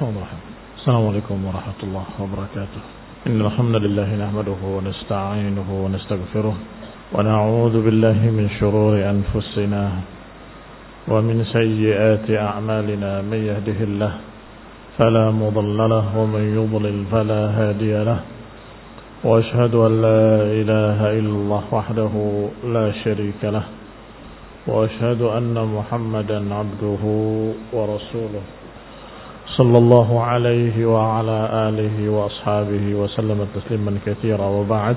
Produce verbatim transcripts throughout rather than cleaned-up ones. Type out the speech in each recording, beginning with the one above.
السلام عليكم ورحمة الله وبركاته. إن الحمد لله نحمده ونستعينه ونستغفره ونعوذ بالله من شرور أنفسنا ومن سيئات أعمالنا. من يهده الله فلا مضل له ومن يضلل فلا هادي له، وأشهد أن لا إله إلا الله وحده لا شريك له، وأشهد أن محمدا عبده ورسوله صلى الله عليه وعلى آله وأصحابه وسلم تسليما كثيرا. وبعد،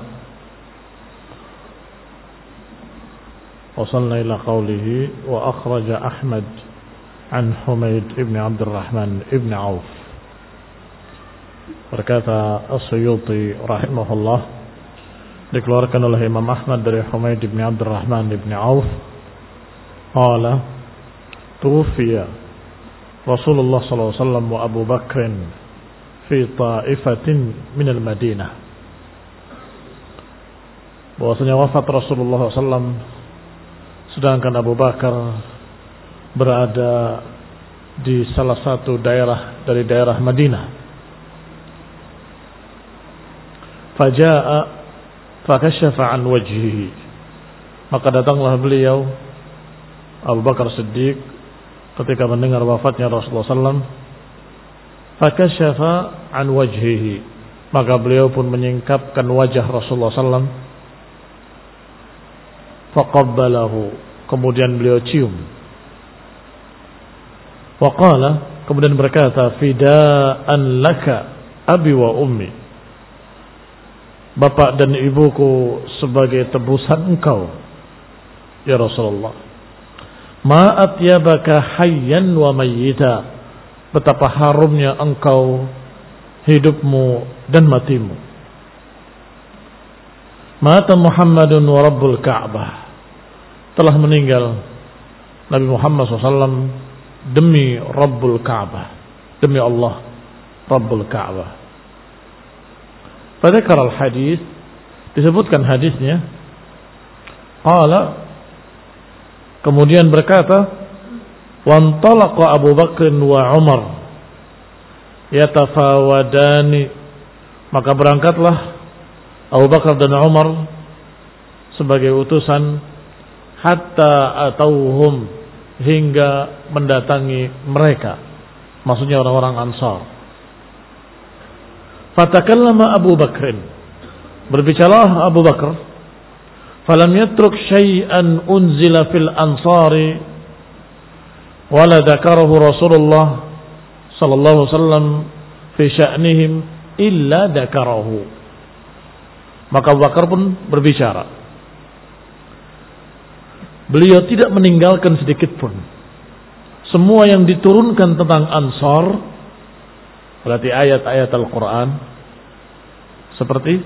وصلنا إلى قوله وأخرج أحمد عن حميد بن عبد الرحمن بن عوف. Berkata As-Suyuti rahimahullah, dikeluarkan oleh Imam Ahmad dari Humaid bin Abdul Rahman bin Auf, qala tuwfiya Rasulullah sallallahu alaihi wasallam wa Abu Bakr fi ta'ifatin min al-Madinah. Bahwasanya wafat Rasulullah sallallahu alaihi wasallam sedangkan Abu Bakar berada di salah satu daerah dari daerah Madinah. Faja'a fakashafa an wajhihi, maka datanglah beliau Abu Bakar Siddiq ketika mendengar wafatnya Rasulullah sallallahu alaihi wasallam. Fakashafa an wajhihi, maka beliau pun menyingkapkan wajah Rasulullah sallallahu alaihi wasallam. Faqabbalahu, kemudian beliau cium. Waqala, kemudian berkata, fida'an laka abi wa ummi, bapak dan ibuku sebagai tebusan engkau ya Rasulullah. Ma atyabaka hayyan wa mayyita, betapa harumnya engkau hidupmu dan matimu. Mata Muhammadun wa Rabbul Ka'bah, telah meninggal Nabi Muhammad shallallahu alaihi wasallam demi Rabbul Ka'bah, demi Allah Rabbul Ka'bah. Pada karal hadis disebutkan hadisnya, qala, kemudian berkata, wantalaqa Abu Bakr wa Umar yatafawadani, maka berangkatlah Abu Bakar dan Umar sebagai utusan, hatta atauhum, hingga mendatangi mereka, maksudnya orang-orang Ansar. Fatakallama Abu Bakrin, berbicaralah Abu Bakar, falam yatruk syai'an unzila fil ansari wala dzakarahu Rasulullah sallallahu alaihi wasallam fi sya'nihim illa dzakarahu. Maka Abu Bakar pun berbicara, beliau tidak meninggalkan sedikit pun semua yang diturunkan tentang Ansar, berarti ayat-ayat Al-Quran seperti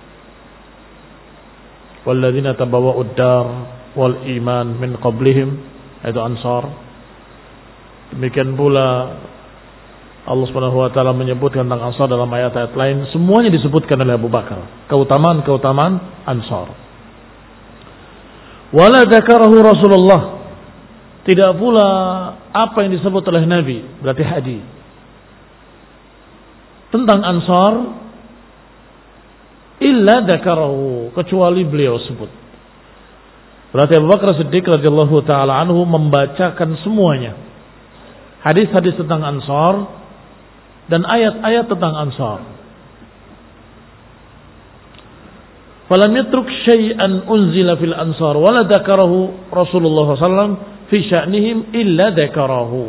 walladzina tabawwa'ud dar wal iman min qablihim, itu Ansar. Demikian pula Allah Subhanahu wa taala menyebutkan tentang Ansar dalam ayat-ayat lain, semuanya disebutkan oleh Abu Bakar, keutamaan-keutamaan Ansar. Wala dzakarahu Rasulullah, tidak pula apa yang disebut oleh Nabi, berarti hadis tentang Ansar, illa dzakarahu, kecuali beliau sebut. Berarti Abu Bakar Siddiq radhiyallahu taala anhu membacakan semuanya, hadis-hadis tentang Ansar dan ayat-ayat tentang Ansar. Falam yatruk syai'an unzila fil ansar wala dzakarahu Rasulullah sallallahu alaihi wasallam fi sya'nihim illa dzakarahu.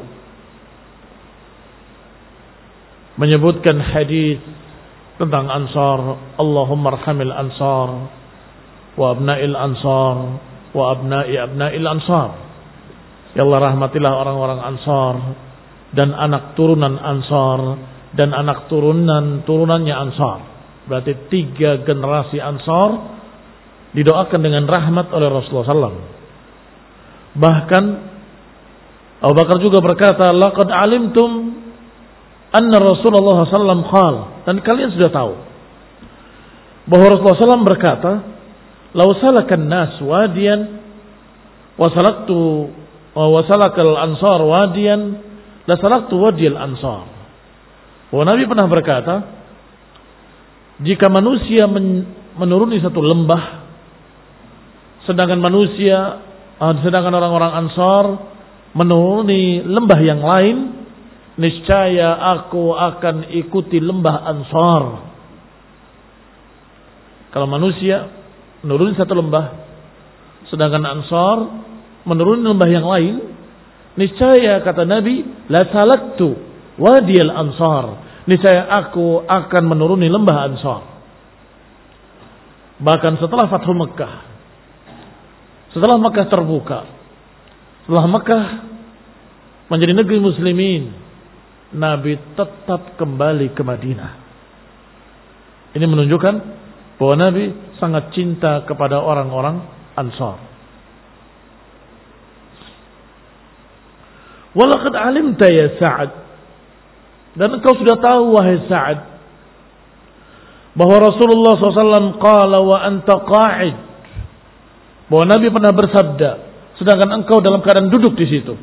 Menyebutkan hadis tentang Ansar, Allahumma arhamil Ansar wa abna'il Ansar wa abna'i abna'il Ansar. Ya Allah, rahmatilah orang-orang Ansar dan anak turunan Ansar dan anak turunan turunannya Ansar. Berarti tiga generasi Ansar didoakan dengan rahmat oleh Rasulullah sallallahu alaihi wasallam. Bahkan Abu Bakar juga berkata, laqad alimtum anna Rasulullah sallallahu alaihi wasallam qala, dan kalian sudah tahu bahwa Rasulullah sallallahu alaihi wasallam berkata, law salakan nas wadiyan wa salaktu wa salakal ansar wadiyan la salaktu wadiyal ansar. Bahwa Nabi pernah berkata, jika manusia men- menuruni satu lembah, sedangkan manusia, sedangkan orang-orang Ansar menuruni lembah yang lain, niscaya aku akan ikuti lembah Ansar. Kalau manusia menuruni satu lembah, sedangkan Ansar menuruni lembah yang lain, niscaya kata Nabi, la salaktu wadiyal Ansar, niscaya aku akan menuruni lembah Ansar. Bahkan setelah Fathu Mekah, setelah Mekah terbuka, setelah Mekah menjadi negeri muslimin, Nabi tetap kembali ke Madinah. Ini menunjukkan bahwa Nabi sangat cinta kepada orang-orang Ansar. Walaqad alimta ya Sa'ad, dan engkau sudah tahu wahai Sa'ad, bahwa Rasulullah shallallahu alaihi wasallam qala wa anta qa'id, bahwa Nabi pernah bersabda sedangkan engkau dalam keadaan duduk di situ.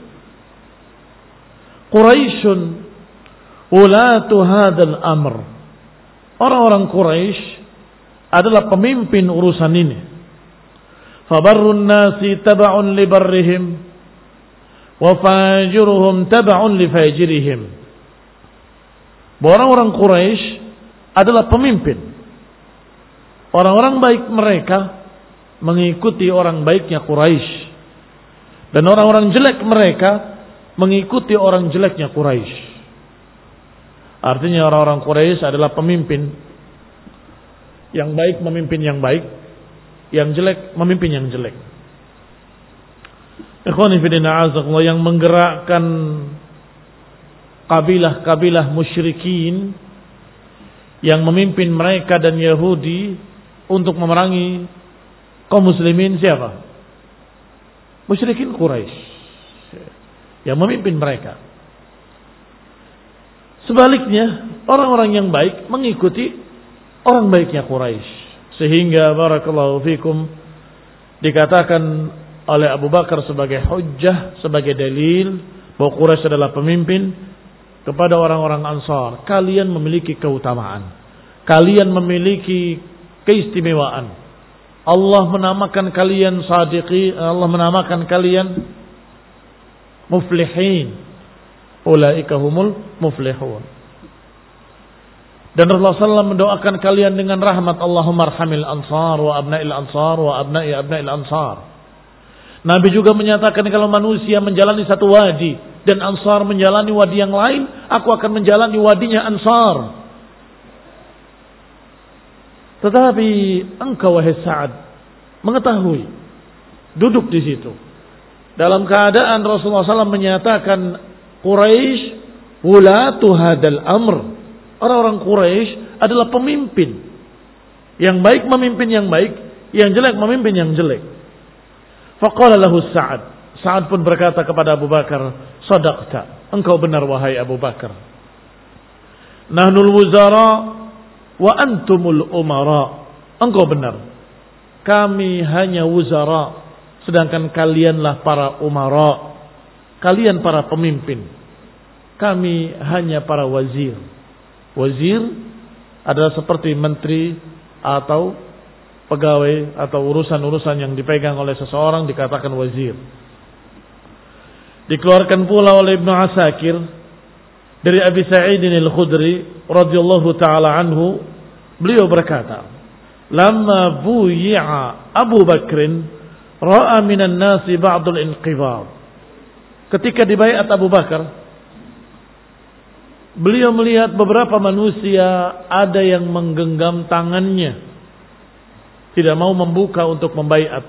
Quraisyun ulatu hadzal amr, orang-orang Quraisy adalah pemimpin urusan ini. Fabarrun nasi taba'un li barrihim wa fajiruhum taba'un li fajirihim. Orang-orang Quraisy adalah pemimpin. Orang-orang baik mereka mengikuti orang baiknya Quraisy, dan orang-orang jelek mereka mengikuti orang jeleknya Quraisy. Artinya orang-orang Quraisy adalah pemimpin. Yang baik memimpin yang baik, yang jelek memimpin yang jelek. Ikhwani fillah azakumullah, yang menggerakkan kabilah-kabilah musyrikin yang memimpin mereka dan Yahudi untuk memerangi kaum muslimin siapa? Musyrikin Quraisy yang memimpin mereka. Sebaliknya, orang-orang yang baik mengikuti orang baiknya Quraisy. Sehingga barakallahu fikum dikatakan oleh Abu Bakar sebagai hujjah, sebagai dalil bahwa Quraisy adalah pemimpin kepada orang-orang Ansar. Kalian memiliki keutamaan, kalian memiliki keistimewaan. Allah menamakan kalian sadiqin, Allah menamakan kalian muflihin. Ulaika humul muflihun. Dan Rasulullah shallallahu alaihi wasallam mendoakan kalian dengan rahmat, Allahumma arhamil ansar wa abna'il ansar wa abna'i abna'il ansar. Nabi juga menyatakan kalau manusia menjalani satu wadi dan Ansar menjalani wadi yang lain, aku akan menjalani wadinya Ansar. Tetapi engkau wahai Sa'ad mengetahui, duduk di situ dalam keadaan Rasulullah shallallahu alaihi wasallam menyatakan Quraisy wulatu hadal amr, orang-orang Quraisy adalah pemimpin. Yang baik memimpin yang baik, yang jelek memimpin yang jelek. Faqala lahu Sa'ad, Sa'ad pun berkata kepada Abu Bakar, sadaqta, engkau benar wahai Abu Bakar. Nahnul wuzara wa antumul umara, engkau benar, kami hanya wuzara, sedangkan kalianlah para umara, kalian para pemimpin, kami hanya para wazir. Wazir adalah seperti menteri atau pegawai atau urusan-urusan yang dipegang oleh seseorang dikatakan wazir. Dikeluarkan pula oleh Ibnu Asakir dari Abi Sa'id al-Khudri radhiyallahu taala anhu, beliau berkata, "Lamma buyi'a Abu Bakrin ra'a minan nasi ba'dul inqibad." Ketika dibaiat Abu Bakar, beliau melihat beberapa manusia ada yang menggenggam tangannya, tidak mau membuka untuk membaiat.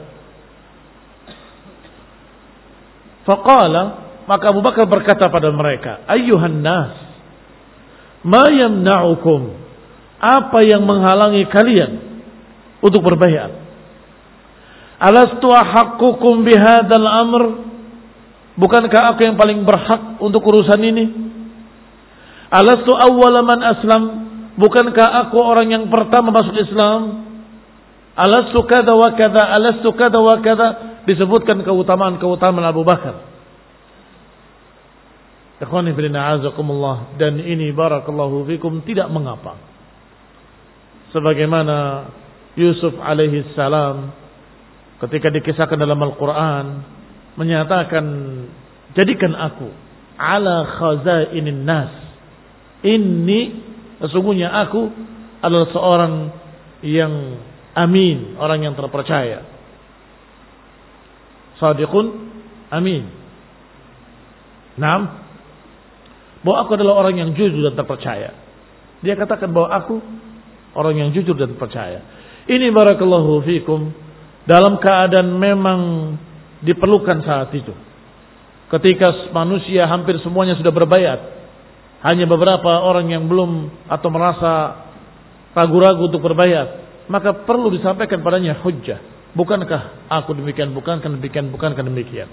Faqala, maka Abu Bakar berkata pada mereka, ayyuhan nas, ma yamna'ukum, apa yang menghalangi kalian untuk berbaiat? Alastu ahaqqukum bihadzal amr, bukankah aku yang paling berhak untuk urusan ini? Alastu awwala man aslam, bukankah aku orang yang pertama masuk Islam? Alastu kada wa kada, alastu kada wa kada, disebutkan keutamaan-keutamaan Abu Bakar. Ikhwani fillah azakumullah, dan ini barakallahu fikum tidak mengapa. Sebagaimana Yusuf alaihi salam ketika dikisahkan dalam Al-Quran menyatakan, jadikan aku ala khazainin nas, ini sesungguhnya aku adalah seorang yang amin, orang yang terpercaya. Sadiqun amin. Naam, bahwa aku adalah orang yang jujur dan terpercaya. Dia katakan bahwa aku orang yang jujur dan terpercaya. Ini barakallahu fikum dalam keadaan memang diperlukan saat itu. Ketika manusia hampir semuanya sudah berbaiat, hanya beberapa orang yang belum atau merasa ragu-ragu untuk berbaiat, maka perlu disampaikan padanya hujjah. Bukankah aku demikian, bukankah demikian, bukankah demikian.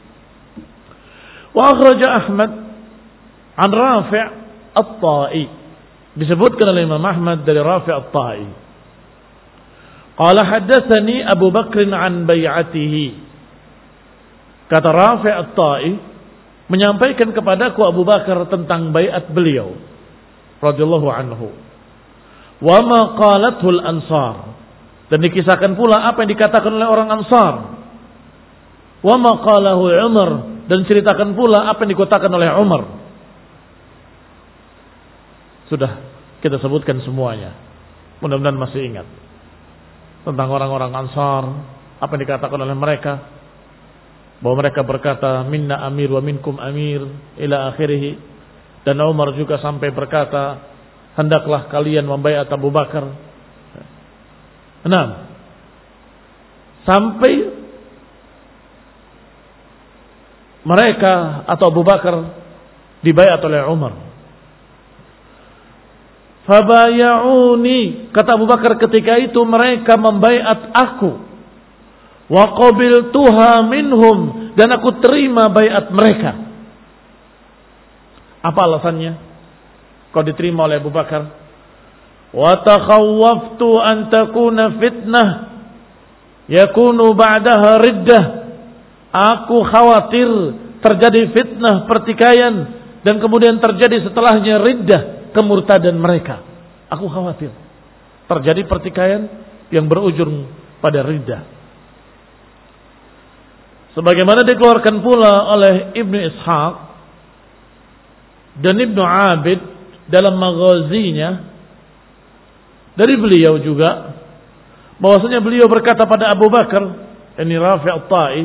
Wa akhraja Ahmad an Rafi' At-Ta'i, disebutkan oleh Imam Ahmad dari Rafi' At-Ta'i, qala haddatsani Abu Bakr an bai'atihi. Kata Rafi' At-Ta'i, menyampaikan kepadaku Abu Bakar tentang bai'at beliau radhiyallahu anhu. Wa ma qalathu al-ansar, dan dikisahkan pula apa yang dikatakan oleh orang Ansar. Wa ma qalahu Umar, dan ceritakan pula apa yang dikatakan oleh Umar. Sudah kita sebutkan semuanya. Mudah-mudahan masih ingat tentang orang-orang Ansar, apa yang dikatakan oleh mereka, bahwa mereka berkata minna amir wa minkum amir ila akhirih. Dan Umar juga sampai berkata, hendaklah kalian membaiat Abu Bakar. Enam, sampai mereka atau Abu Bakar dibaiat oleh Umar. Fabaya'uni, kata Abu Bakar ketika itu mereka membaiat aku. Wa qabiltuha minhum, dan aku terima baiat mereka. Apa alasannya kau diterima oleh Abu Bakar? Wa takhawwaftu an takuna fitnah yakunu ba'daha riddah. Aku khawatir terjadi fitnah pertikaian dan kemudian terjadi setelahnya riddah, kemurtadan mereka. Aku khawatir terjadi pertikaian yang berujung pada riddah. Sebagaimana dikeluarkan pula oleh Ibnu Ishaq dan Ibnu Abid dalam maghazinya dari beliau juga, bahwasanya beliau berkata pada Abu Bakar, ini Rafi' At-Ta'i,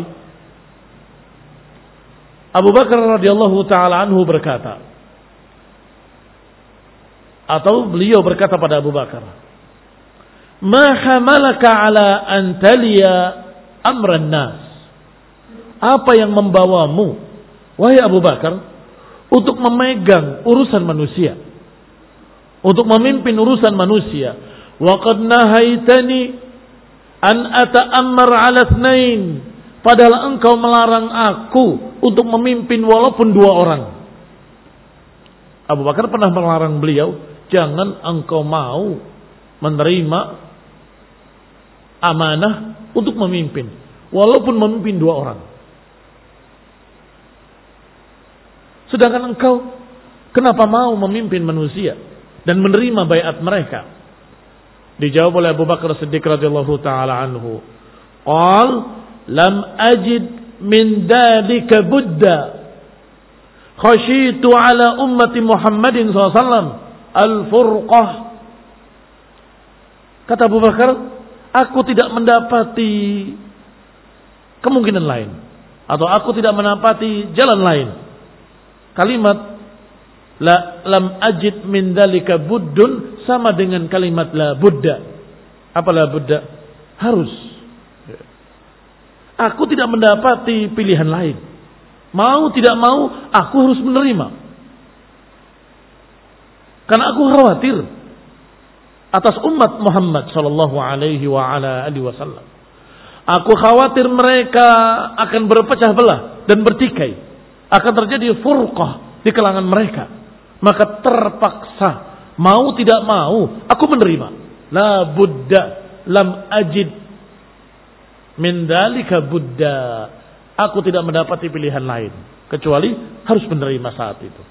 Abu Bakar radhiyallahu taala anhu berkata, atau beliau berkata pada Abu Bakar, ma hamalaka ala an taliya amran nas, apa yang membawamu wahai Abu Bakar untuk memegang urusan manusia, untuk memimpin urusan manusia. Wa qad nahaitani an ata'ammar 'ala itsnain, padahal engkau melarang aku untuk memimpin walaupun dua orang. Abu Bakar pernah melarang beliau, jangan engkau mau menerima amanah untuk memimpin walaupun memimpin dua orang. Sedangkan engkau kenapa mau memimpin manusia dan menerima baiat mereka? Dijawab oleh Abu Bakar Siddiq radhiyallahu taala anhu, qal lam ajid min dalika budda khashitu ala ummati Muhammadin sallallahu alaihi wasallam al-furqah. Kata Abu Bakar, aku tidak mendapati kemungkinan lain, atau aku tidak mendapati jalan lain. Kalimat la lam ajid min dalika buddun sama dengan kalimat la budda. Apa la budda? Harus. Aku tidak mendapati pilihan lain. Mau tidak mau, aku harus menerima. Karena aku khawatir atas umat Muhammad sallallahu alaihi wa ala alihi wasallam. Aku khawatir mereka akan berpecah belah dan bertikai. Akan terjadi furqah di kalangan mereka. Maka terpaksa, mau tidak mau, aku menerima. La budda, lam ajid min dalika budda. Aku tidak mendapati pilihan lain. kecuali harus menerima saat itu.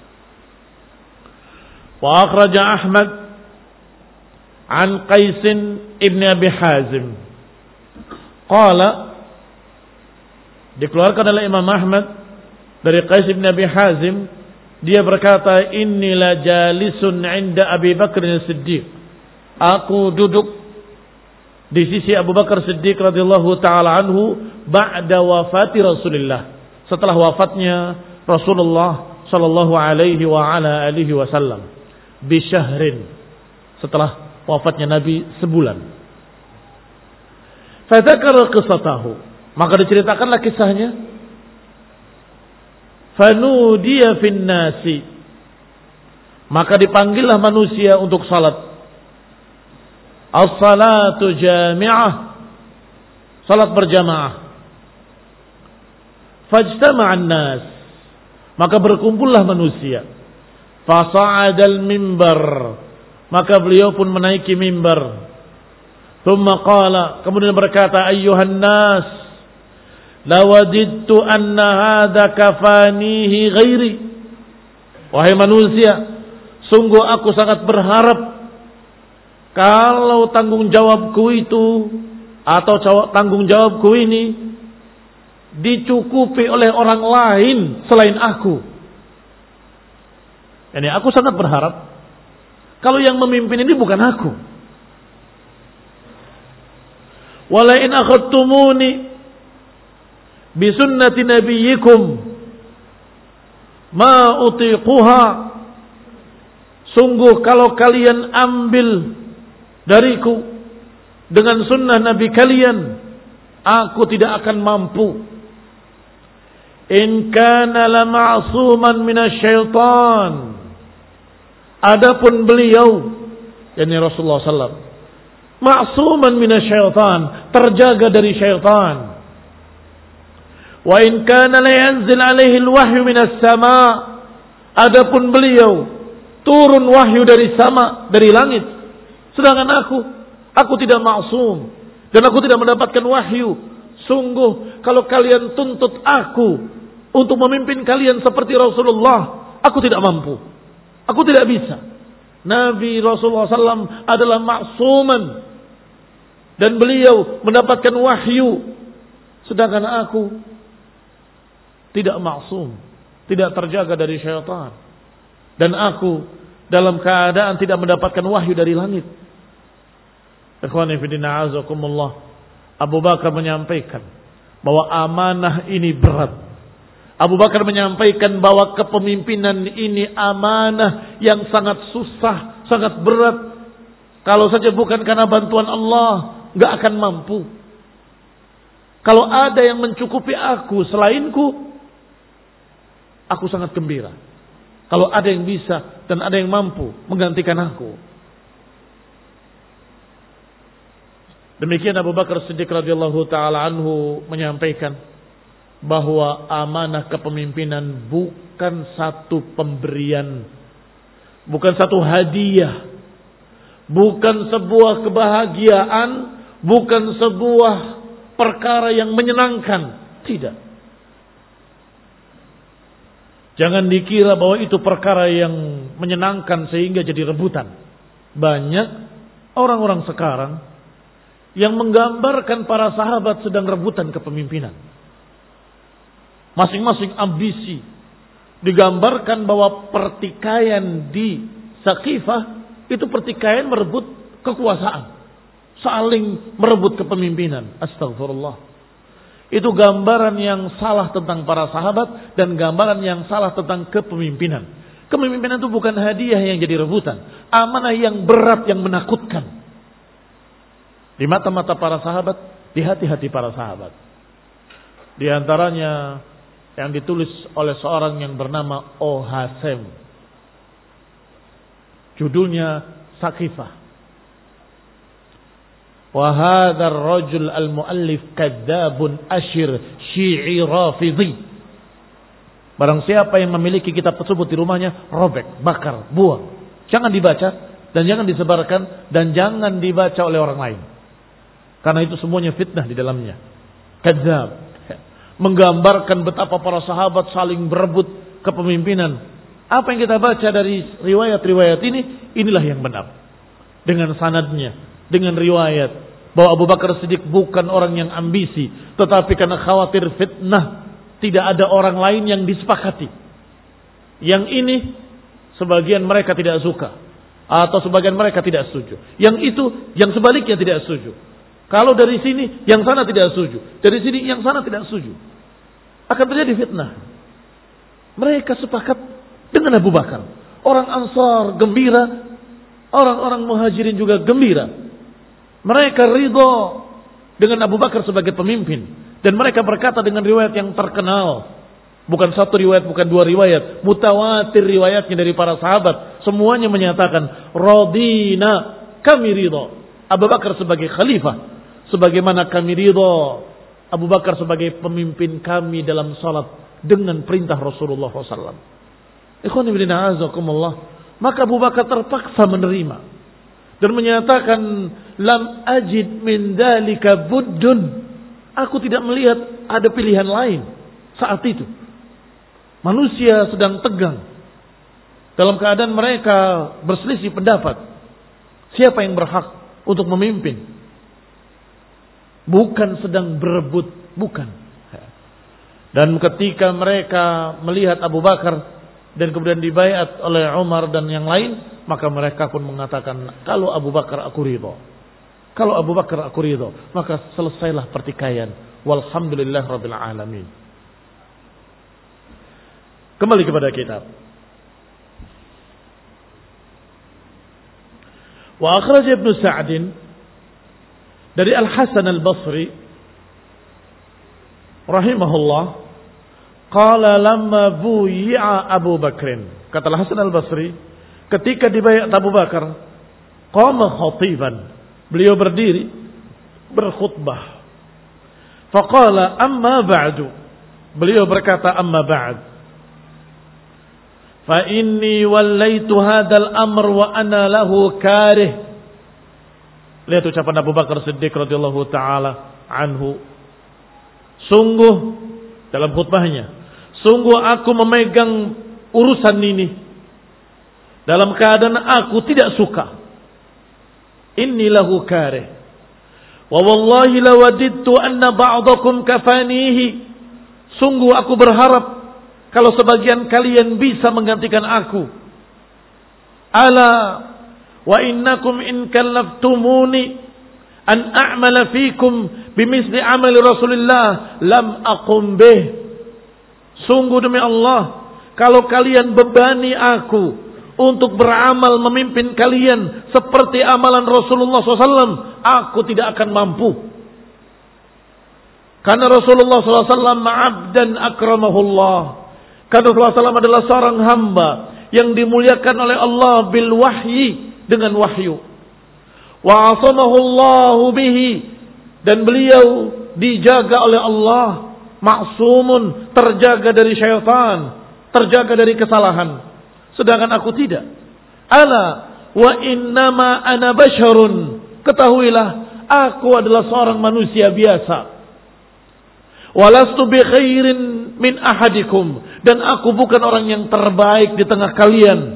Wa akhraja Ahmad an Qais ibn Abi Hazim qala, dikeluarkan oleh Imam Ahmad dari Qais ibn Abi Hazim, dia berkata, inni la jalisun 'inda Abi Bakr as-Siddiq, aku duduk di sisi Abu Bakar Siddiq radhiyallahu taala anhu ba'da wafati Rasulullah, setelah wafatnya Rasulullah sallallahu alaihi wa ala alihi wasallam, bi syahrin, setelah wafatnya Nabi sebulan. Fa dzakara qissatahu, maka diceritakanlah kisahnya. Fanudiya fin nasi, maka dipanggillah manusia untuk salat. As-salatu jami'ah, salat berjamaah. Fajtama'an nas, maka berkumpullah manusia. Fasa'adal mimbar, maka beliau pun menaiki mimbar. Thumma qala, kemudian berkata, ayyuhan nas, lawadidtu anna hadha kafanihi ghairi. Wahai manusia, sungguh aku sangat berharap kalau tanggung jawabku itu atau tanggung jawabku ini dicukupi oleh orang lain selain aku. Yani aku sangat berharap kalau yang memimpin ini bukan aku. Wala in akhadtumuni bi sunnati nabiyyikum ma utiquha, sungguh kalau kalian ambil dariku dengan sunnah Nabi kalian, aku tidak akan mampu. In kana la ma'suman minasyaitan, adapun beliau, yakni Rasulullah sallallahu alaihi wasallam, ma'suman minasyaitan, terjaga dari syaitan. Wa in kana la yanzil alaihi alwahyu minas sama', adapun beliau turun wahyu dari sama, dari langit. Sedangkan aku, aku tidak maksum dan aku tidak mendapatkan wahyu. Sungguh kalau kalian tuntut aku untuk memimpin kalian seperti Rasulullah, aku tidak mampu. Aku tidak bisa. Nabi Rasulullah sallallahu alaihi wasallam adalah maksuman dan beliau mendapatkan wahyu. Sedangkan aku tidak maksum, tidak terjaga dari syaitan. Dan aku dalam keadaan tidak mendapatkan wahyu dari langit. Ikhwani fillah azakumullah, Abu Bakar menyampaikan bahwa amanah ini berat. Abu Bakar menyampaikan bahwa kepemimpinan ini amanah yang sangat susah, sangat berat. Kalau saja bukan karena bantuan Allah, gak akan mampu. Kalau ada yang mencukupi aku selainku, aku sangat gembira. Kalau ada yang bisa dan ada yang mampu menggantikan aku. Demikian Abu Bakar Siddiq radhiyallahu taala anhu menyampaikan bahwa amanah kepemimpinan bukan satu pemberian, bukan satu hadiah, bukan sebuah kebahagiaan, bukan sebuah perkara yang menyenangkan. Tidak. Jangan dikira bahwa itu perkara yang menyenangkan sehingga jadi rebutan. Banyak orang-orang sekarang yang menggambarkan para sahabat sedang rebutan kepemimpinan. Masing-masing ambisi. Digambarkan bahwa pertikaian di Saqifah itu pertikaian merebut kekuasaan. Saling merebut kepemimpinan. Astagfirullah. Itu gambaran yang salah tentang para sahabat dan gambaran yang salah tentang kepemimpinan. Kepemimpinan itu bukan hadiah yang jadi rebutan. Amanah yang berat, yang menakutkan. Di mata-mata para sahabat, di hati-hati para sahabat. Di antaranya yang ditulis oleh seorang yang bernama Ohasem. Judulnya Saqifah. Wa hadzal rajul al-muallif kadzabun asyir syi'i rafidhi. Barang siapa yang memiliki kitab tersebut di rumahnya, robek, bakar, buang. Jangan dibaca dan jangan disebarkan dan jangan dibaca oleh orang lain. Karena itu semuanya fitnah di dalamnya. Kadzab. menggambarkan betapa para sahabat saling berebut kepemimpinan. Apa yang kita baca dari riwayat-riwayat ini, inilah yang benar. Dengan sanadnya, dengan riwayat bahwa Abu Bakar Siddiq bukan orang yang ambisi, tetapi karena khawatir fitnah, tidak ada orang lain yang disepakati. Yang ini sebagian mereka tidak suka, atau sebagian mereka tidak setuju. Yang itu, yang sebaliknya tidak setuju. Kalau dari sini, yang sana tidak setuju. Dari sini, yang sana tidak setuju. Akan terjadi fitnah. Mereka sepakat dengan Abu Bakar. Orang Ansar gembira, orang-orang Muhajirin juga gembira. Mereka ridho dengan Abu Bakar sebagai pemimpin. Dan mereka berkata dengan riwayat yang terkenal. Bukan satu riwayat, bukan dua riwayat. Mutawatir riwayatnya dari para sahabat. Semuanya menyatakan, Radina, kami ridho Abu Bakar sebagai khalifah. Sebagaimana kami ridho Abu Bakar sebagai pemimpin kami dalam salat dengan perintah Rasulullah shallallahu alaihi wasallam. Ikhwan fillah a'azakumullah. Maka Abu Bakar terpaksa menerima dan menyatakan, lam ajid min dalika buddun. Aku tidak melihat ada pilihan lain saat itu. Manusia sedang tegang dalam keadaan mereka berselisih pendapat. Siapa yang berhak untuk memimpin? Bukan sedang berebut, bukan. Dan ketika mereka melihat Abu Bakar dan kemudian dibaiat oleh Umar dan yang lain, maka mereka pun mengatakan, kalau Abu Bakar aku ridho. Kalau Abu Bakar aku ridho, maka selesailah pertikaian. Walhamdulillah rabbil alamin. Kembali kepada kitab. Wa akhraj Ibnu Sa'din dari Al-Hasan Al-Basri rahimahullah, qala lamma buyi'a Abu Bakrin. Kata Al-Hasan Al-Basri, ketika dibayat Abu Bakar, qama khatiban, beliau berdiri berkhutbah. Faqala amma ba'du, beliau berkata amma ba'd, fa inni wallaitu hadzal amr wa ana lahu karih. Lihat ucapan Abu Bakar Siddiq radhiyallahu taala anhu. Sungguh dalam khutbahnya, sungguh aku memegang urusan ini dalam keadaan aku tidak suka. Inni lahu karih. Wa wallahi lawadidtu anna ba'dakum kafanihi. Sungguh aku berharap kalau sebagian kalian bisa menggantikan aku. Ala wa innakum in kallaftumuni an a'mala fikum bimisli amali Rasulullah lam aqum bih. Sungguh demi Allah, kalau kalian bebani aku untuk beramal memimpin kalian seperti amalan Rasulullah shallallahu alaihi wasallam, aku tidak akan mampu. Karena Rasulullah shallallahu alaihi wasallam abdan akramahullah. Karena Rasulullah shallallahu alaihi wasallam adalah seorang hamba yang dimuliakan oleh Allah bil wahyi, dengan wahyu. Wa asamahullahu bihi, dan beliau dijaga oleh Allah, ma'sumun, terjaga dari syaitan, terjaga dari kesalahan. Sedangkan aku tidak. Ala wa innama ana basyarun, ketahuilah aku adalah seorang manusia biasa. Walastu bi khairin min ahadikum, dan aku bukan orang yang terbaik di tengah kalian.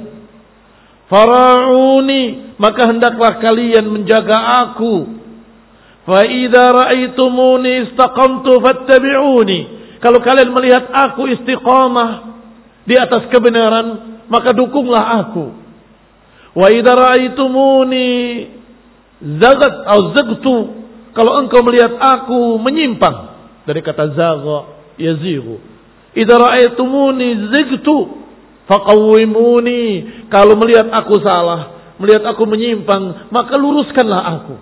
Fara'uni, maka hendaklah kalian menjaga aku. Fa idza ra'aitumuni istaqamtu fattabi'uni. Kalau kalian melihat aku istiqamah di atas kebenaran, maka dukunglah aku. Wa idza ra'aitumuni zagat atau zagtu, kalau engkau melihat aku menyimpang, dari kata zagha yazighu. Idza ra'aitumuni zigtu faqawwimuni, kalau melihat aku salah, melihat aku menyimpang, maka luruskanlah aku.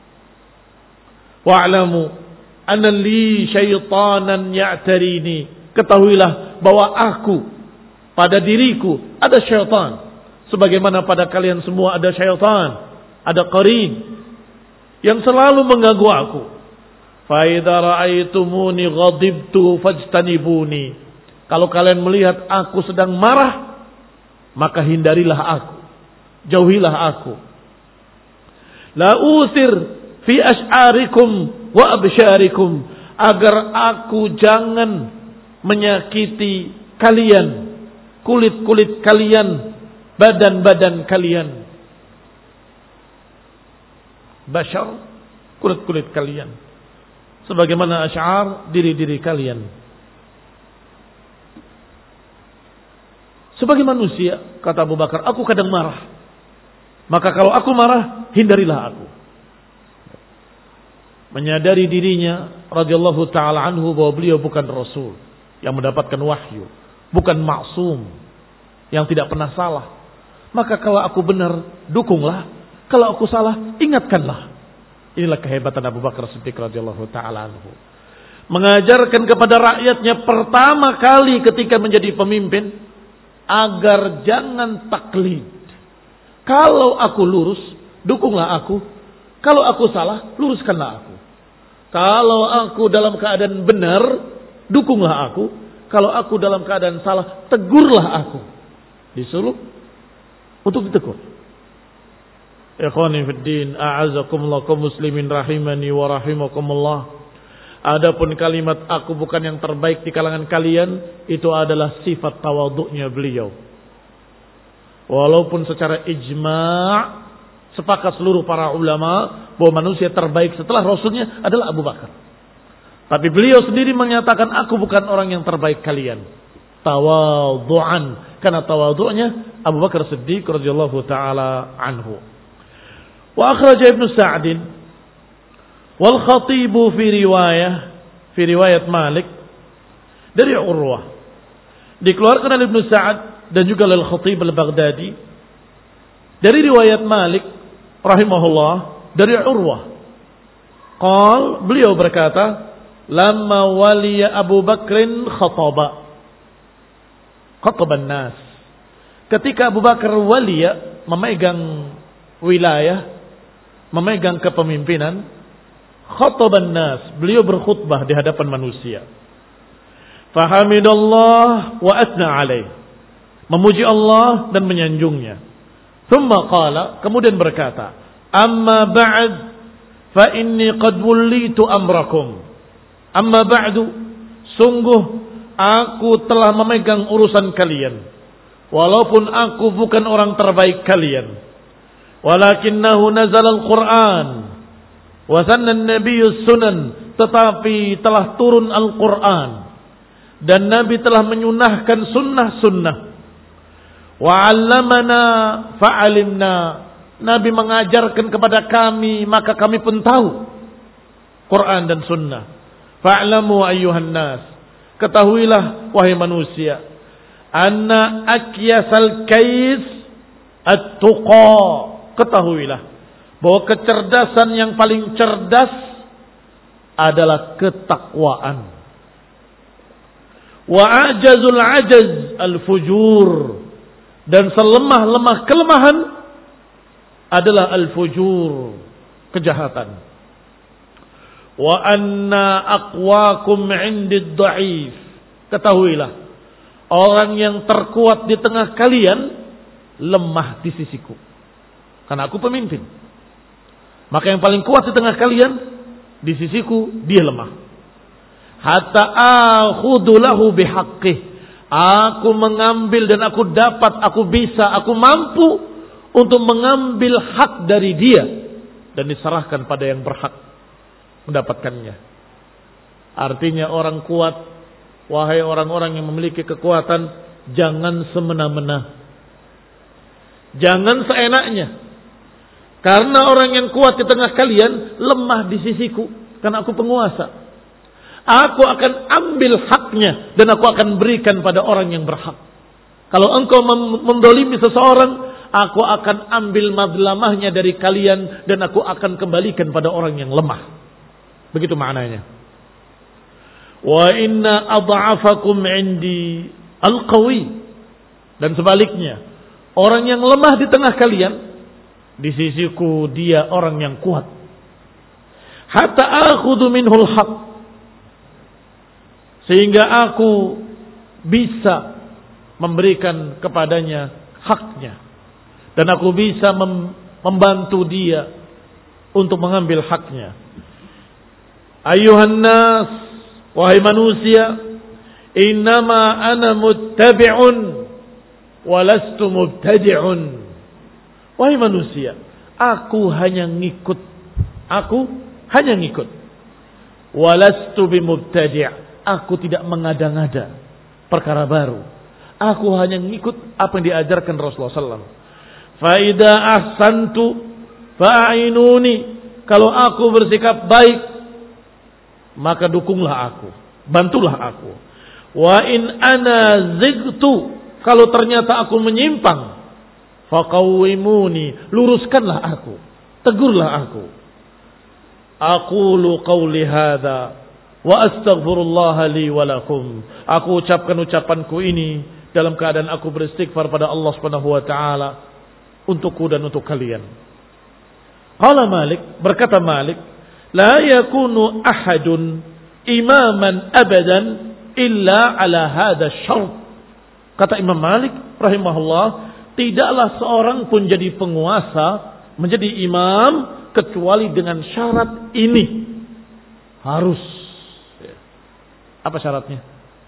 Wa'lamu anna li syaitanan ya'tarini, ketahuilah bahwa aku, pada diriku ada syaitan, sebagaimana pada kalian semua ada syaitan, ada qarin yang selalu mengganggu aku. Fa idza ra'aitumuni ghadibtu fajtanibuni, kalau kalian melihat aku sedang marah, maka hindarilah aku, jauhilah aku. La usir fi ash'arikum wa absyarikum, agar aku jangan menyakiti kalian, kulit-kulit kalian, badan-badan kalian. Bashar, kulit-kulit kalian. Sebagaimana asy'ar, diri-diri kalian. Sebagai manusia, kata Abu Bakar, aku kadang marah. Maka kalau aku marah, hindarilah aku. Menyadari dirinya radhiyallahu taala anhu bahwa beliau bukan rasul yang mendapatkan wahyu, bukan maksum yang tidak pernah salah. Maka kalau aku benar, dukunglah. Kalau aku salah, ingatkanlah. Inilah kehebatan Abu Bakar Siddiq radhiyallahu taala anhu. Mengajarkan kepada rakyatnya pertama kali ketika menjadi pemimpin agar jangan taklid. Kalau aku lurus, dukunglah aku. Kalau aku salah, luruskanlah aku. Kalau aku dalam keadaan benar, dukunglah aku. Kalau aku dalam keadaan salah, tegurlah aku. Disuruh untuk ditegur. Ikhwani fid din, a'azakumullah kaum muslimin rahimani wa rahimakumullah. Adapun kalimat aku bukan yang terbaik di kalangan kalian, itu adalah sifat tawadhu'nya beliau. Walaupun secara ijma' sepakat seluruh para ulama bahwa manusia terbaik setelah Rasulnya adalah Abu Bakar. Tapi beliau sendiri menyatakan aku bukan orang yang terbaik kalian. Tawadhu'an, karena tawadhu'nya Abu Bakar Siddiq radhiyallahu taala anhu. Wa akhraja Ibnu Sa'd wal Khatib fi riwayah fi riwayat Malik dari Urwah. Dikeluarkan oleh Ibnu Sa'd dan juga oleh Al-Khatib Al-Baghdadi dari riwayat Malik rahimahullah dari Urwah. Qal, beliau berkata, lamma waliya Abu Bakrin khataba. Khataban nas. Ketika Abu Bakar waliya, memegang wilayah, memegang kepemimpinan, khataban nas, beliau berkhutbah di hadapan manusia. Fahamidallah wa asna alaih, memuji Allah dan menyanjungnya. Thumma qala, kemudian berkata, amma ba'd fa inni qad wullitu amrakum. Amma ba'du, sungguh aku telah memegang urusan kalian, walaupun aku bukan orang terbaik kalian. Walakinnahu nazal al-Quran wa sanna an-nabiyyu sunan, tetapi telah turun Al-Quran dan Nabi telah menyunahkan sunnah-sunnah. Wa 'allamana fa'alimna, Nabi mengajarkan kepada kami maka kami pun tahu Quran dan sunnah. Fa'lamu ayyuhan nas, ketahuilah wahai manusia, anna akyasal kais at-tuqa, ketahuilah bahwa kecerdasan yang paling cerdas adalah ketakwaan. Wa ajazul ajaz al-fujur, dan selemah-lemah kelemahan adalah al-fujur, kejahatan. Wa anna aqwakum 'indid dha'if, ketahuilah orang yang terkuat di tengah kalian lemah di sisiku, karena aku pemimpin. Maka yang paling kuat di tengah kalian di sisiku, dia lemah. Hatta akhudhu lahu bihaqqih, aku mengambil dan aku dapat, aku bisa, aku mampu untuk mengambil hak dari dia dan diserahkan pada yang berhak mendapatkannya. Artinya orang kuat, wahai orang-orang yang memiliki kekuatan, jangan semena-mena, jangan seenaknya. Karena orang yang kuat di tengah kalian lemah di sisiku, karena aku penguasa. Aku akan ambil haknya dan aku akan berikan pada orang yang berhak. Kalau engkau mendolimi seseorang, aku akan ambil madlamahnya dari kalian dan aku akan kembalikan pada orang yang lemah. Begitu maknanya. Wa inna adha'afakum 'indi al-qawi, dan sebaliknya, orang yang lemah di tengah kalian, di sisiku dia orang yang kuat. Hatta akhudhu minhul haq, sehingga aku bisa memberikan kepadanya haknya, dan aku bisa mem- membantu dia untuk mengambil haknya. Ayuhan nas, wahai manusia, innama ana muttabi'un walastu mubtadi'un. Wahai manusia, aku hanya ngikut. Aku hanya ngikut. Walastu bimubtadi'. Aku tidak mengada-ngada perkara baru. Aku hanya ngikut apa yang diajarkan Rasulullah sallallahu alaihi wasallam. Fa idza ahsantu fa'inuni. Kalau aku bersikap baik, maka dukunglah aku, bantulah aku. Wa in ana zigtu. Kalau ternyata aku menyimpang, faqawwimuni, luruskanlah aku, tegurlah aku. Aqulu qawli hadza wa astaghfirullah li wa lakum. Aku ucapkan ucapanku ini dalam keadaan aku beristighfar pada Allah Subhanahu wa taala untukku dan untuk kalian. Qala Malik, berkata Malik, la yakunu ahadun imaman abadan illa ala hadha syart. Kata Imam Malik rahimahullah, tidaklah seorang pun jadi penguasa, menjadi imam kecuali dengan syarat ini. Harus. Apa syaratnya?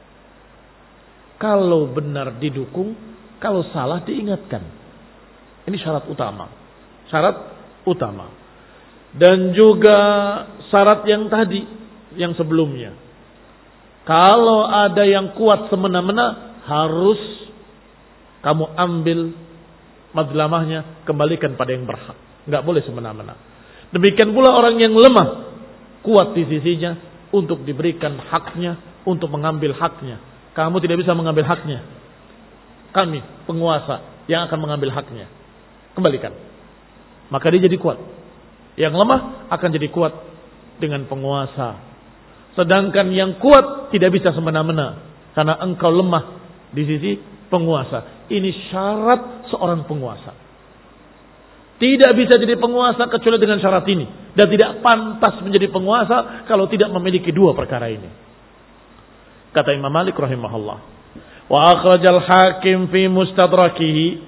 Kalau benar didukung, kalau salah diingatkan. Ini syarat utama. Syarat utama. Dan juga syarat yang tadi, yang sebelumnya. Kalau ada yang kuat semena-mena, harus kamu ambil madlamahnya, kembalikan pada yang berhak. Enggak boleh semena-mena. Demikian pula orang yang lemah, kuat di sisinya untuk diberikan haknya, untuk mengambil haknya. Kamu tidak bisa mengambil haknya. Kami, penguasa, yang akan mengambil haknya. Kembalikan. Maka dia jadi kuat. Yang lemah akan jadi kuat dengan penguasa. Sedangkan yang kuat tidak bisa semena-mena. Karena engkau lemah di sisi penguasa. Ini syarat seorang penguasa. Tidak bisa jadi penguasa kecuali dengan syarat ini. Dan tidak pantas menjadi penguasa kalau tidak memiliki dua perkara ini. Kata Imam Malik rahimahullah. Wa akhrajal hakim fi mustadrakihi.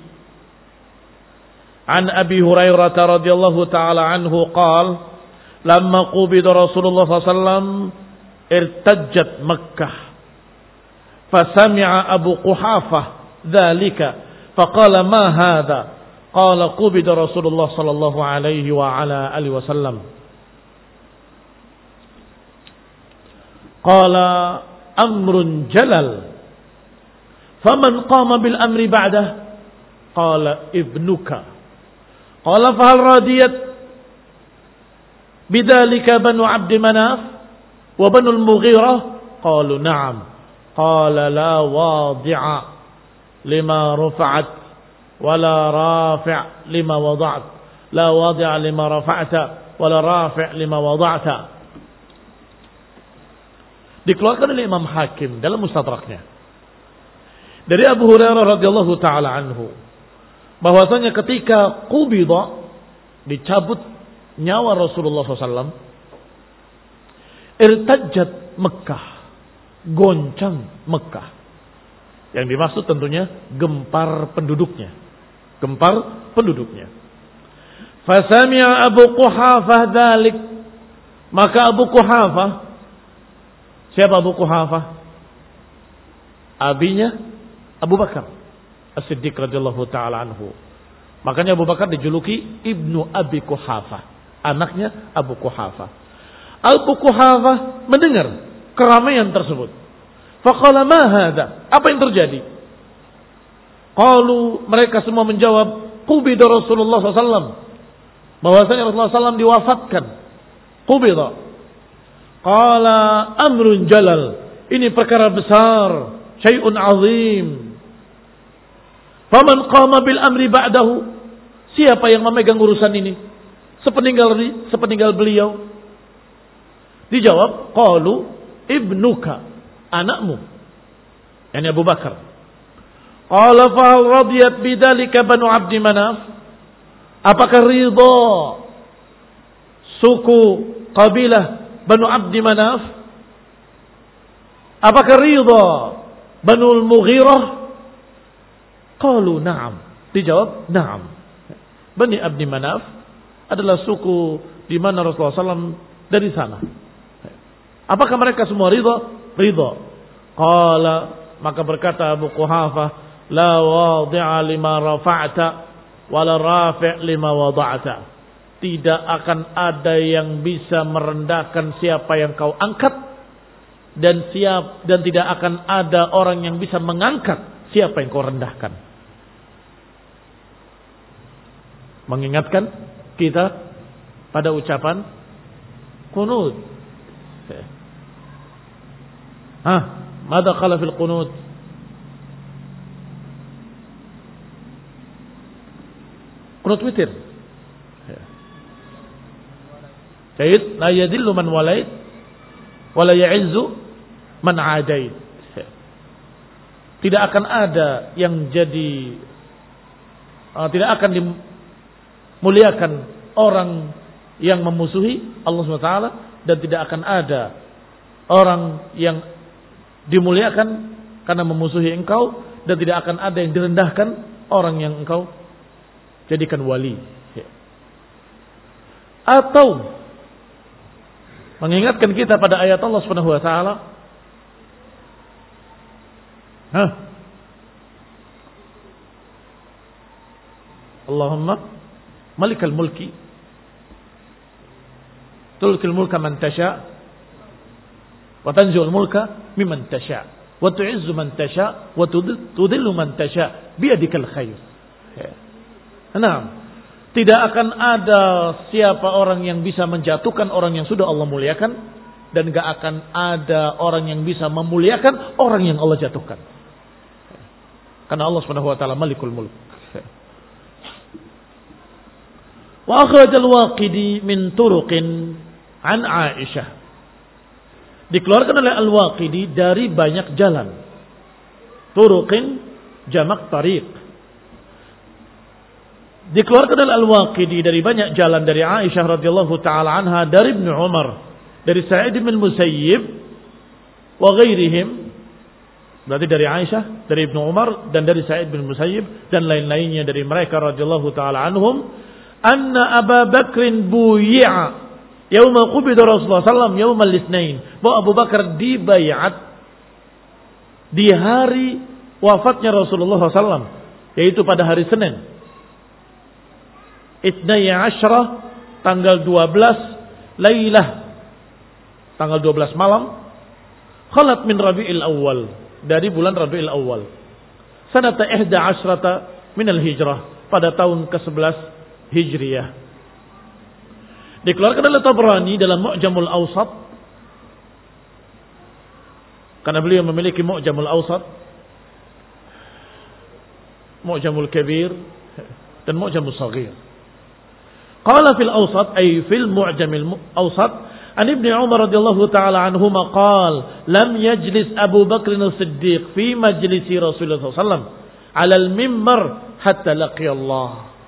An Abi Hurairah radhiyallahu ta'ala anhu qala. Lamma qubida Rasulullah sallallahu alaihi wasallam irtajjat Makkah. Fasami'a Abu Quhafah dhalika. Faqala ma hadha. Qala qubida Rasulullah sallallahu alaihi wa ala alihi wasallam. Qala amrun jalal. Faman qama bil amri ba'dah? Qala ibnuka. Qala fahal radiyat bidzalika banu Abd Manaf wa banu al-Mughirah? Qalu na'am. Qala la wadi'a lima rafa'at ولا رافع لما وضعت لا واضع لما رفعت ولا رافع لما وضعت. Dikeluarkan oleh Imam Hakim dalam Mustadraknya dari Abu Hurairah radhiyallahu taala anhu bahwasanya ketika qubida, dicabut nyawa Rasulullah sallallahu alaihi wasallam, irtajjat Mekkah, goncang Mekkah. Yang dimaksud tentunya gempar penduduknya. Gempar penduduknya. Fasami'a Abu Quhafah dzalik. Maka Abu Quhafah, siapa Abu Quhafah? Abinya Abu Bakar As-Siddiq radhiyallahu taala anhu. Makanya Abu Bakar dijuluki Ibnu Abi Quhafah, anaknya Abu Quhafah. Abu Quhafah mendengar keramaian tersebut. Faqala ma hadha? Apa yang terjadi? Qalu, mereka semua menjawab, qubida Rasulullah sallallahu alaihi wasallam. Bahwasanya Rasulullah sallallahu alaihi wasallam diwafatkan. Qubida. Qala amrun jalal. Ini perkara besar, syai'un azim. Faman qama bil amri ba'dahu? Siapa yang memegang urusan ini sepeninggal sepeninggal beliau? Dijawab, qalu ibnuka, anakmu, yani Abu Bakar. Qala fa radiyat bidzalika banu Abd Manaf? Apakah ridha suku kabilah Banu Abd Manaf? Apakah ridha Banu Al-Mughirah? Qalu na'am. Dijawab na'am. Bani Abd Manaf adalah suku di mana Rasulullah sallallahu alaihi wasallam dari sana. Apakah mereka semua ridha? Ridha. Qala, maka berkata Abu Quhafah, la wadi'a lima rafa'ta wala rafi' lima wada'ta. Tidak akan ada yang bisa merendahkan siapa yang kau angkat, dan siap dan tidak akan ada orang yang bisa mengangkat siapa yang kau rendahkan. Mengingatkan kita pada ucapan qunut. Hah, madza qala fil qunut? Qunut witir. Sayyid la yadillu man walait wa la ya'izzu man adait. Tidak akan ada yang jadi uh, tidak akan dimuliakan orang yang memusuhi Allah subhanahu wa taala, dan tidak akan ada orang yang dimuliakan karena memusuhi engkau, dan tidak akan ada yang direndahkan orang yang engkau jadikan wali. Atau mengingatkan kita pada ayat Allah Subhanahu wa taala, Hah? Allahumma malikal mulki tulkil mulka man tasha wa tanzi'ul mulka mimman tasha wa tu'izzu man tasha wa tudhillu man tasha biyadikal khair. Nah, tidak akan ada siapa orang yang bisa menjatuhkan orang yang sudah Allah muliakan, dan gak akan ada orang yang bisa memuliakan orang yang Allah jatuhkan. Karena Allah Subhanahu wa taala Malikul Mulk. Wa akhraj al-Waqidi min turuqin an Aisyah. Dikeluarkan oleh Al-Waqidi dari banyak jalan. Turuqin jamak tariq. Dikeluarkan oleh Al-Waqidi dari banyak jalan dari Aisyah radhiyallahu taala anha, dari Ibnu Umar, dari Sa'id bin Musayyib wa ghairihim. Berarti dari Aisyah, dari Ibnu Umar, dan dari Sa'id bin Musayyib dan lain-lainnya dari mereka radhiyallahu taala anhum, anna Abu Bakrin buyi'a yauma qubida Rasulullah sallallahu alaihi wasallam yaumal itsnain, bahwa Abu Bakar dibayat di hari wafatnya Rasulullah sallallahu alaihi wasallam, yaitu pada hari Senin Itnai Ashrah, tanggal dua belas Lailah, tanggal dua belas malam, khalat min Rabi'il Awal, dari bulan Rabi'il Awal, sanata ihda ashrata min al-hijrah, pada tahun ke sebelas Hijriyah. Dikeluarkan oleh Tabrani dalam Mu'jamul Awsat, karena beliau memiliki Mu'jamul Awsat, Mu'jamul Kabir, dan Mu'jamul Saghir. Qala fil Awsat, ay fil Mu'jamil Awsat, an Ibnu Umar radhiyallahu taala anhuma qala lam yajlis Abu Bakr as-Siddiq fi majlisi Rasulullah sallallahu alaihi wasallam ala al-mimbar hatta laqiya Allah.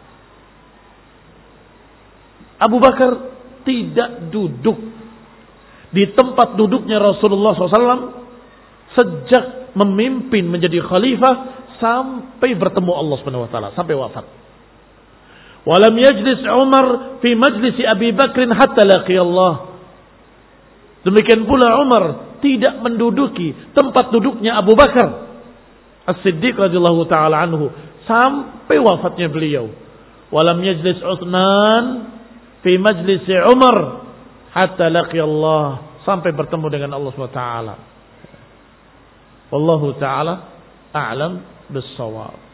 Abu Bakar tidak duduk di tempat duduknya Rasulullah sallallahu alaihi wasallam sejak memimpin menjadi khalifah sampai bertemu Allah Subhanahu wa taala, sampai wafat. Walam yajlis Umar fi majlisi Abi Bakr hatta laqiya Allah. Demikian pula Umar tidak menduduki tempat duduknya Abu Bakar As-Siddiq radhiyallahu taala anhu sampai wafatnya beliau. Walam yajlis Utsman fi majlisi Umar hatta laqiya Allah, sampai bertemu dengan Allah Subhanahu wa taala. Wallahu taala a'lam bis-shawab.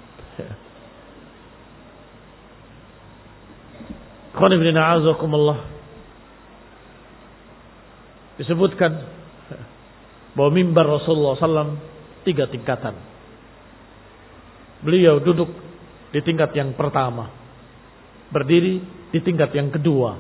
Qul inna a'udzukumullah. Disebutkan bahwa mimbar Rasulullah sallallahu alaihi wasallam tiga tingkatan. Beliau duduk di tingkat yang pertama, berdiri di tingkat yang kedua.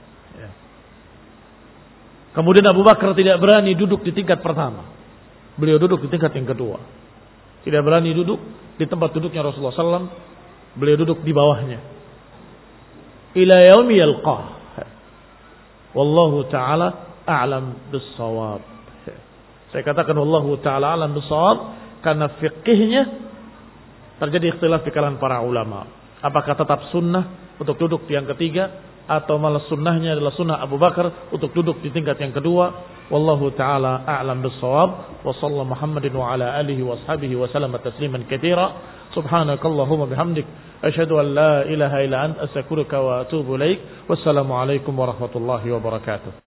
Kemudian Abu Bakar tidak berani duduk di tingkat pertama, beliau duduk di tingkat yang kedua. Tidak berani duduk di tempat duduknya Rasulullah sallallahu alaihi wasallam, beliau duduk di bawahnya. Ila yaumi yalqah. Wallahu ta'ala a'lam bis-shawab. Saya katakan wallahu ta'ala a'lam bis-shawab karena fikihnya terjadi ikhtilaf di kalangan para ulama. Apakah tetap sunnah untuk duduk di yang ketiga atau malah sunnahnya adalah sunnah Abu Bakar untuk duduk di tingkat yang kedua. Wallahu taala a'lam bis-shawab. Wa sallallahu Muhammadin wa ala alihi wa ashabihi wa sallama tasliman katsira. Subhanakallahumma bihamdik asyhadu an la ilaha illa anta astaghfiruka wa atubu ilaik. Wassalamu alaikum warahmatullahi wabarakatuh.